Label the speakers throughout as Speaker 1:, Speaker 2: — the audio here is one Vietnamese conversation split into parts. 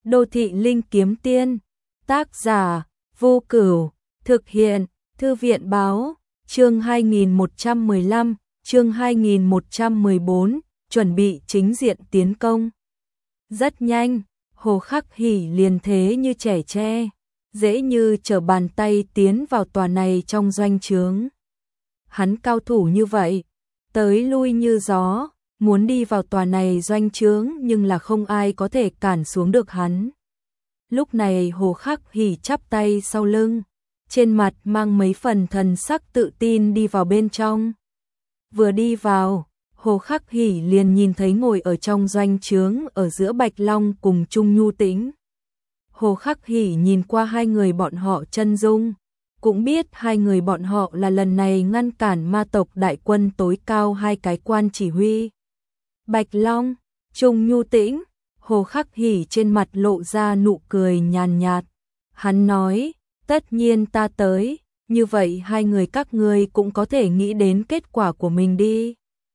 Speaker 1: Đô thị linh kiếm tiên. Tác giả Vô Cửu. Thực hiện Thư viện báo. Chương 2115, chương 2114, chuẩn bị chính diện tiến công. Rất nhanh, Hồ Khắc Hỉ liền thế như trẻ tre, dễ như trở bàn tay tiến vào tòa này trong doanh trướng. Hắn cao thủ như vậy, tới lui như gió, muốn đi vào tòa này doanh trướng nhưng là không ai có thể cản xuống được hắn. Lúc này Hồ Khắc Hỉ chắp tay sau lưng, trên mặt mang mấy phần thần sắc tự tin đi vào bên trong. Vừa đi vào, Hồ Khắc Hỉ liền nhìn thấy ngồi ở trong doanh trướng ở giữa Bạch Long cùng Trung Nhu Tĩnh. Hồ Khắc Hỉ nhìn qua hai người bọn họ chân dung, cũng biết hai người bọn họ là lần này ngăn cản ma tộc đại quân tối cao hai cái quan chỉ huy. Bạch Long, Trung Nhu Tĩnh. Hồ Khắc Hỉ trên mặt lộ ra nụ cười nhàn nhạt. Hắn nói, tất nhiên ta tới, như vậy hai người các ngươi cũng có thể nghĩ đến kết quả của mình đi.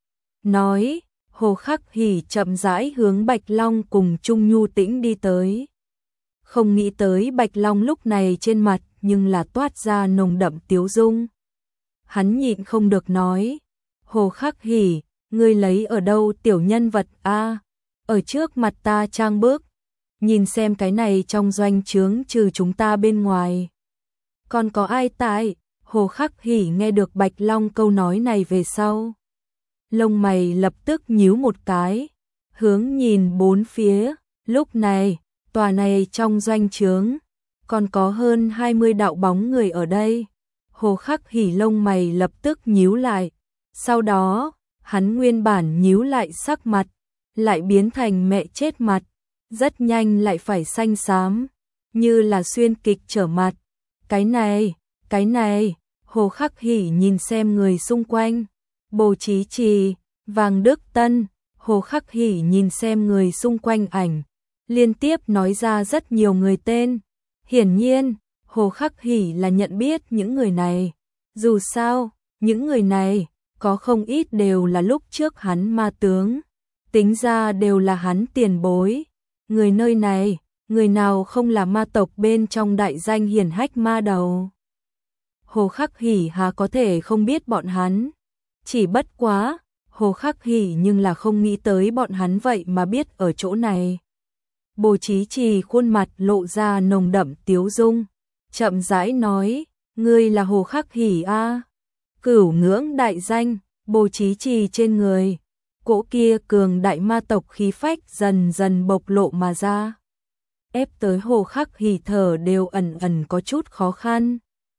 Speaker 1: Nói, Hồ Khắc Hỉ chậm rãi hướng Bạch Long cùng Trung Nhu Tĩnh đi tới. Không nghĩ tới Bạch Long lúc này trên mặt nhưng là toát ra nồng đậm tiếu dung. Hắn nhịn không được nói, Hồ Khắc Hỉ, ngươi lấy ở đâu tiểu nhân vật a? Ở trước mặt ta trang bước, nhìn xem cái này trong doanh trướng trừ chúng ta bên ngoài. Còn có ai tại? Hồ Khắc Hỉ nghe được Bạch Long câu nói này về sau. Lông mày lập tức nhíu một cái, hướng nhìn bốn phía, lúc này, tòa này trong doanh trướng, còn có hơn 20 đạo bóng người ở đây. Hồ Khắc Hỉ lông mày lập tức nhíu lại, sau đó, hắn nguyên bản nhíu lại sắc mặt, lại biến thành mẹ chết mặt, rất nhanh lại phải xanh xám, như là xuyên kịch trở mặt. Cái này, Hồ Khắc Hỉ nhìn xem người xung quanh, Bồ Chí Trì, Vàng Đức Tân, Hồ Khắc Hỉ nhìn xem người xung quanh ảnh, liên tiếp nói ra rất nhiều người tên. Hiển nhiên, Hồ Khắc Hỉ là nhận biết những người này, dù sao, những người này, có không ít đều là lúc trước hắn ma tướng. Tính ra đều là hắn tiền bối. Người nơi này, người nào không là ma tộc bên trong đại danh hiển hách ma đầu. Hồ Khắc Hỉ há có thể không biết bọn hắn. Chỉ bất quá, Hồ Khắc Hỉ nhưng là không nghĩ tới bọn hắn vậy mà biết ở chỗ này. Bồ Chí Trì khuôn mặt lộ ra nồng đậm tiếu dung, chậm rãi nói, ngươi là Hồ Khắc Hỉ a? Cửu ngưỡng đại danh, Bồ Chí Trì trên người. Cỗ kia cường đại ma tộc khí phách dần dần bộc lộ mà ra. Ép tới Hồ Khắc Hỉ thở đều ẩn ẩn có chút khó khăn.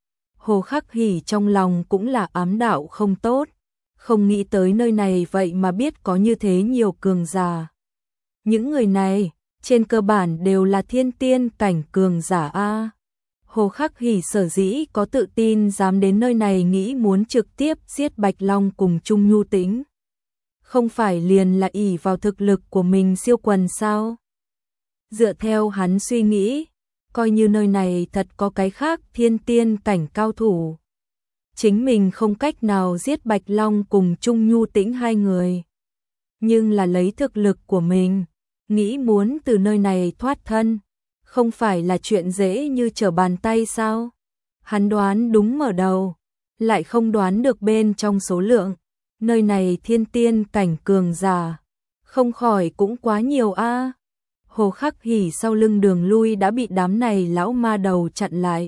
Speaker 1: Hồ Khắc Hỉ trong lòng cũng là ám đạo không tốt. Không nghĩ tới nơi này vậy mà biết có như thế nhiều cường giả. Những người này, trên cơ bản đều là thiên tiên cảnh cường giả a. Hồ Khắc Hỉ sở dĩ có tự tin dám đến nơi này nghĩ muốn trực tiếp giết Bạch Long cùng Trung Nhu Tĩnh. Không phải liền là ỷ vào thực lực của mình siêu quần sao? Dựa theo hắn suy nghĩ, coi như nơi này thật có cái khác thiên tiên cảnh cao thủ. Chính mình không cách nào giết Bạch Long cùng Trung Nhu Tĩnh hai người. Nhưng là lấy thực lực của mình, nghĩ muốn từ nơi này thoát thân, không phải là chuyện dễ như trở bàn tay sao? Hắn đoán đúng mở đầu, lại không đoán được bên trong số lượng. Nơi này thiên tiên cảnh cường giả, không khỏi cũng quá nhiều a. Hồ Khắc Hỉ sau lưng đường lui đã bị đám này lão ma đầu chặn lại.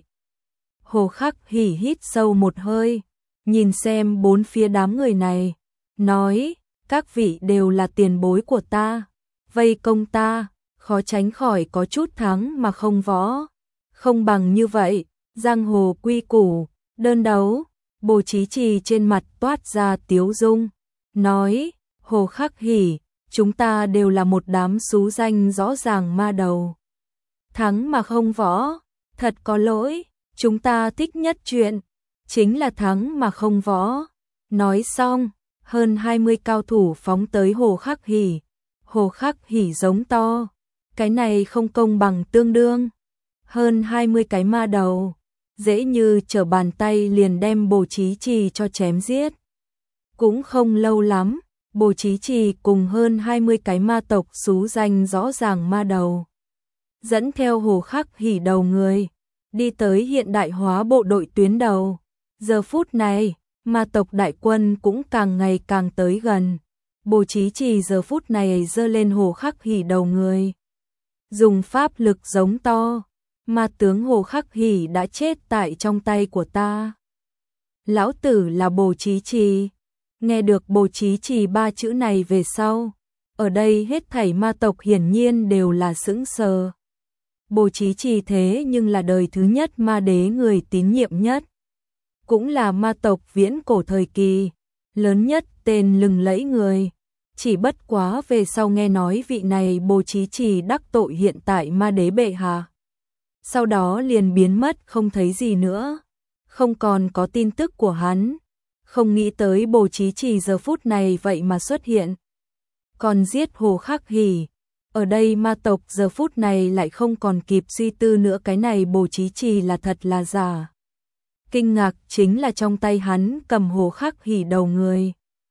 Speaker 1: Hồ Khắc Hỉ hít sâu một hơi, nhìn xem bốn phía đám người này, nói, các vị đều là tiền bối của ta, vây công ta, khó tránh khỏi có chút thắng mà không võ. Không bằng như vậy, giang hồ quy củ, đơn đấu. Bồ Chí Trì trên mặt toát ra tiếu dung, nói, Hồ Khắc Hỉ, chúng ta đều là một đám xú danh rõ ràng ma đầu. Thắng mà không võ, thật có lỗi, chúng ta thích nhất chuyện, chính là thắng mà không võ. Nói xong, hơn 20 cao thủ phóng tới Hồ Khắc Hỉ. Hồ Khắc Hỉ giống to, cái này không công bằng tương đương. Hơn 20 cái ma đầu, dễ như trở bàn tay liền đem Bồ Chí Trì cho chém giết. Cũng không lâu lắm, Bồ Chí Trì cùng hơn 20 cái ma tộc xú danh rõ ràng ma đầu. dẫn theo Hồ Khắc Hỉ đầu người, đi tới hiện đại hóa bộ đội tuyến đầu. Giờ phút này, ma tộc đại quân cũng càng ngày càng tới gần. Bồ Chí Trì giờ phút này giơ lên Hồ Khắc Hỉ đầu người, dùng pháp lực giống to, ma tướng Hồ Khắc Hỉ đã chết tại trong tay của ta. Lão tử là Bồ Chí Trì. Nghe được Bồ Chí Trì ba chữ này về sau, ở đây hết thảy ma tộc hiển nhiên đều là sững sờ. Bồ Chí Trì thế nhưng là đời thứ nhất ma đế người tín nhiệm nhất, cũng là ma tộc viễn cổ thời kỳ lớn nhất tên lừng lẫy người. Chỉ bất quá về sau nghe nói vị này Bồ Chí Trì đắc tội hiện tại ma đế bệ hạ, sau đó liền biến mất không thấy gì nữa, không còn có tin tức của hắn. Không nghĩ tới Bồ Chí Trì giờ phút này vậy mà xuất hiện, còn giết Hồ Khắc Hỉ. Ở đây ma tộc giờ phút này lại không còn kịp suy tư nữa, cái này Bồ Chí Trì là thật là giả. Kinh ngạc chính là trong tay hắn cầm Hồ Khắc Hỉ đầu người.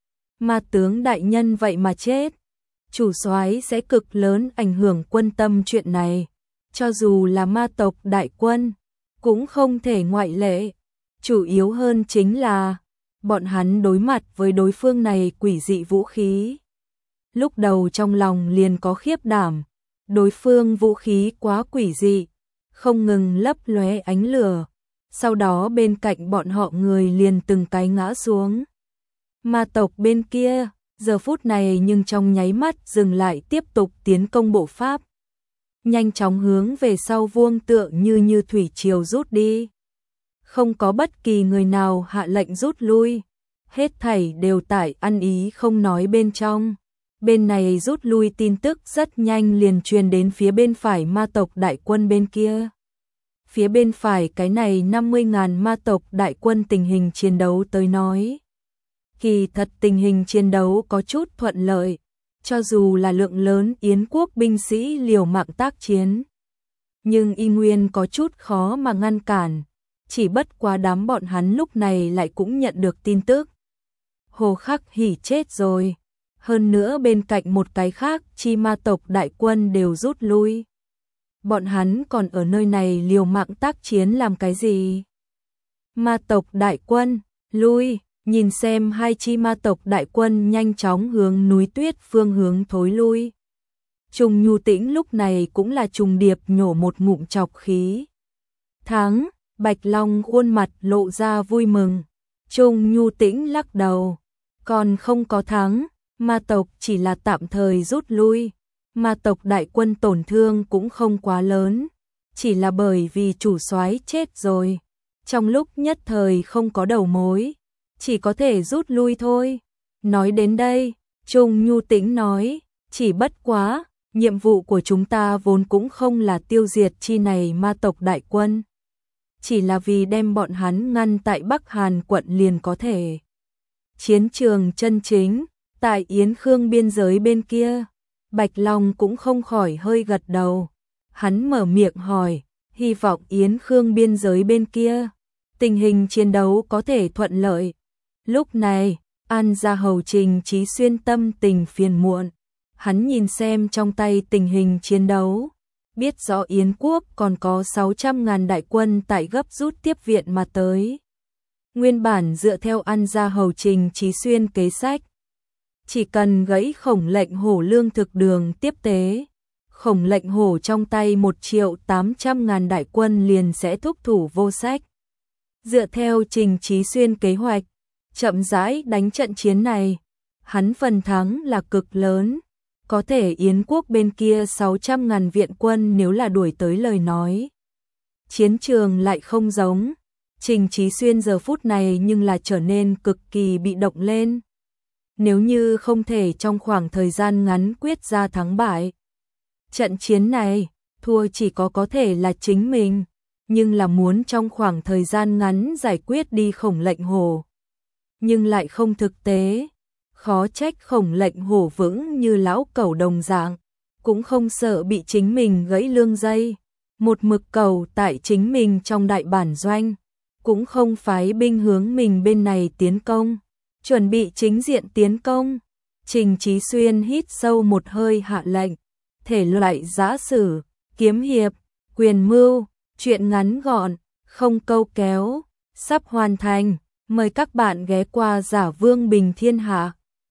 Speaker 1: Ma tướng đại nhân vậy mà chết. Chủ soái sẽ cực lớn ảnh hưởng quân tâm chuyện này. Cho dù là ma tộc đại quân, cũng không thể ngoại lệ. Chủ yếu hơn chính là bọn hắn đối mặt với đối phương này quỷ dị vũ khí. Lúc đầu trong lòng liền có khiếp đảm, đối phương vũ khí quá quỷ dị, không ngừng lấp lóe ánh lửa. Sau đó bên cạnh bọn họ người liền từng cái ngã xuống. Ma tộc bên kia, giờ phút này nhưng trong nháy mắt dừng lại tiếp tục tiến công bộ pháp. Nhanh chóng hướng về sau vuông tượng như thủy triều rút đi. Không có bất kỳ người nào hạ lệnh rút lui. Hết thảy đều tại ăn ý không nói bên trong. Bên này rút lui tin tức rất nhanh liền truyền đến phía bên phải ma tộc đại quân bên kia. Phía bên phải cái này 50.000 ma tộc đại quân tình hình chiến đấu tới nói. Kỳ thật tình hình chiến đấu có chút thuận lợi, cho dù là lượng lớn Yến quốc binh sĩ liều mạng tác chiến. Nhưng y nguyên có chút khó mà ngăn cản, chỉ bất quá đám bọn hắn lúc này lại cũng nhận được tin tức. Hồ Khắc Hỉ chết rồi, hơn nữa bên cạnh một cái khác chi ma tộc đại quân đều rút lui. Bọn hắn còn ở nơi này liều mạng tác chiến làm cái gì? Ma tộc đại quân, lui, nhìn xem hai chi ma tộc đại quân nhanh chóng hướng núi tuyết phương hướng thối lui. Trùng Nhu Tĩnh lúc này cũng là trùng điệp nhổ một ngụm trọc khí. Thắng, Bạch Long khuôn mặt lộ ra vui mừng. Trùng Nhu Tĩnh lắc đầu, còn không có thắng, ma tộc chỉ là tạm thời rút lui. Ma tộc đại quân tổn thương cũng không quá lớn, chỉ là bởi vì chủ soái chết rồi. Trong lúc nhất thời không có đầu mối, chỉ có thể rút lui thôi. Nói đến đây, Trùng Nhu Tĩnh nói, chỉ bất quá, nhiệm vụ của chúng ta vốn cũng không là tiêu diệt chi này ma tộc đại quân. Chỉ là vì đem bọn hắn ngăn tại Bắc Hàn quận liền có thể. Chiến trường chân chính, tại Yến Khương biên giới bên kia, Bạch Long cũng không khỏi hơi gật đầu. Hắn mở miệng hỏi, hy vọng Yến Khương biên giới bên kia, tình hình chiến đấu có thể thuận lợi. Lúc này, An Gia Hầu Trình Chí Xuyên tâm tình phiền muộn. Hắn nhìn xem trong tay tình hình chiến đấu, biết rõ Yến quốc còn có 600.000 đại quân tại gấp rút tiếp viện mà tới. Nguyên bản dựa theo An Gia Hầu Trình Chí Xuyên kế sách, chỉ cần gãy Khổng Lệnh Hổ lương thực đường tiếp tế, Khổng Lệnh Hổ trong tay 1.800.000 đại quân liền sẽ thúc thủ vô sách. Dựa theo Trình Chí Xuyên kế hoạch, chậm rãi đánh trận chiến này, hắn phần thắng là cực lớn. Có thể Yến quốc bên kia 600.000 viện quân nếu là đuổi tới lời nói. Chiến trường lại không giống. Trình Chí Xuyên giờ phút này nhưng là trở nên cực kỳ bị động lên. Nếu như không thể trong khoảng thời gian ngắn quyết ra thắng bại, trận chiến này, thua chỉ có thể là chính mình, nhưng là muốn trong khoảng thời gian ngắn giải quyết đi Khổng Lệnh Hổ. Nhưng lại không thực tế. Khó trách Khổng Lệnh Hổ vững như lão cẩu đồng dạng, cũng không sợ bị chính mình gãy lương dây, một mực cầu tại chính mình trong đại bản doanh, cũng không phái binh hướng mình bên này tiến công, chuẩn bị chính diện tiến công. Trình Chí Xuyên hít sâu một hơi hạ lệnh, thể loại giã sử, kiếm hiệp, quyền mưu, truyện ngắn gọn, không câu kéo, sắp hoàn thành. Mời các bạn ghé qua Giả Vương Bình Thiên Hạ.